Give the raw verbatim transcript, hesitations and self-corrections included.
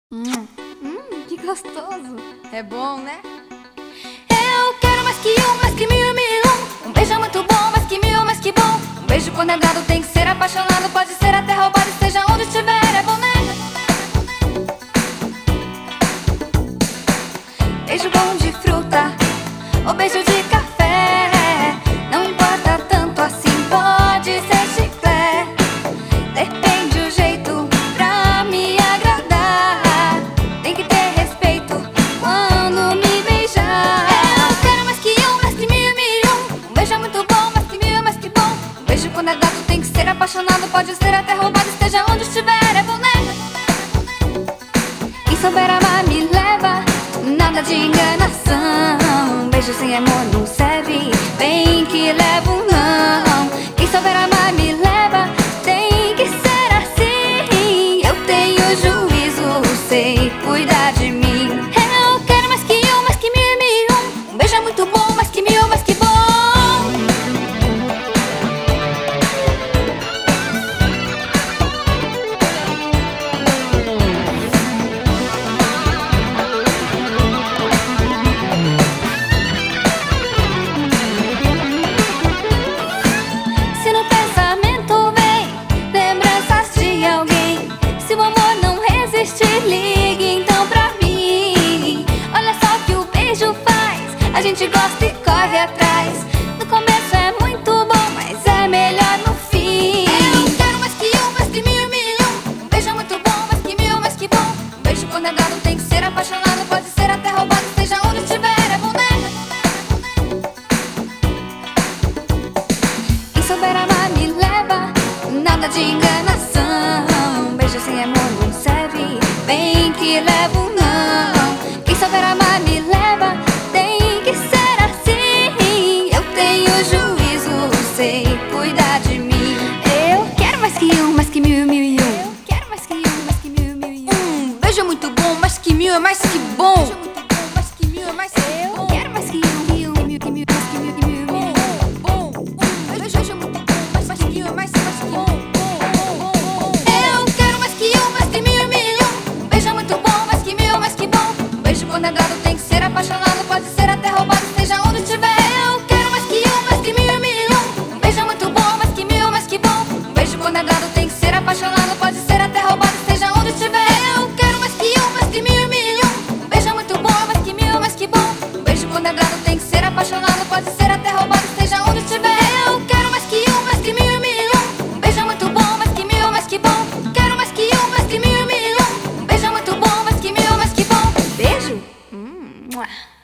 Hum, hum, que gostoso. É bom, né? Eu quero mais que um, mais que mil, mil um. Um beijo é muito bom, mais que mil, mais que bom. Um beijo quando é dado tem que ser apaixonado. Pode ser até roubado, esteja onde estiver, é bom, né? Beijo bom de fruta ou beijo de café, não importa tanto assim, pode ser chiclete. Depende o jeito pra me agradar. Tem que ter respeito quando me beijar. Eu quero mais que um, mais que mil, mil um. Um beijo é muito bom, mais que mil, mais que bom. Um beijo quando é dado tem que ser apaixonado. Pode ser até roubado, esteja onde estiver, é bom, né? Quem souber amar me leva, nada de enganação. Beijo sem amor não serve, bem que levo um não. Quem souber amar me leva, tem que ser assim. Eu tenho juízo, sei cuidar de mim. Eu quero mais que um, mais que mil, mil um. Um beijo é muito bom, mais que mil, mais que bom. Se no pensamento vem lembranças de alguém, se o amor não resistir, ligue então pra mim. Olha só o que o beijo faz, a gente gosta e corre atrás. No começo é muito bom, mas é melhor no fim. Eu quero mais que um, mais que mil, mil um. Um beijo é muito bom, mais que mil, mais que bom. Um beijo quando é dado tem que ser apaixonado. Pode ser até roubado, esteja onde estiver, é bom, né? Quem souber amar me leva, nada de enganação. Beijo sem amor não serve, bem que levo um não. Quem souber amar me leva, tem que ser assim. Eu tenho juízo, sei cuidar de mim. Eu quero mais que um, mais que mil, mil e um. Eu quero mais que um, mais que mil, mil e um. Um beijo é muito bom, mais que mil é mais que bom. Beijo é muito bom, mais que mil é mais que bom. Eu quero mais que um, que um, que mil, que mil, mais que mil, que mil, mil. Bom, um beijo é muito bom, mais que mil é mais mais que bom. Eu quero mais que um, mais que mil, mil um. Um beijo é muito bom, mais que mil, mais que bom. Um beijo quando é dado tem que ser apaixonado. Pode ser até roubado, esteja onde estiver. Eu quero mais que um, mais que mil, mil um. Um beijo é muito bom, mais que mil, mais que bom. Um beijo quando é dado tem que ser apaixonado. Pode ser até roubado, esteja onde estiver. Eu quero mais que um, mais que mil, mil um. Um beijo é muito bom, mais que mil, mais que bom. Um beijo quando é dado tem que ser apaixonado. Pode ser até roubado, esteja onde estiver. Eu quero mais que um, mais que mil, mil um. Um beijo é muito bom, mais que mil, mais que bom. Quero mais que um, mais que mil, mil um. Um beijo é muito bom, mais que mil, mais que bom. Beijo? Hum, mua.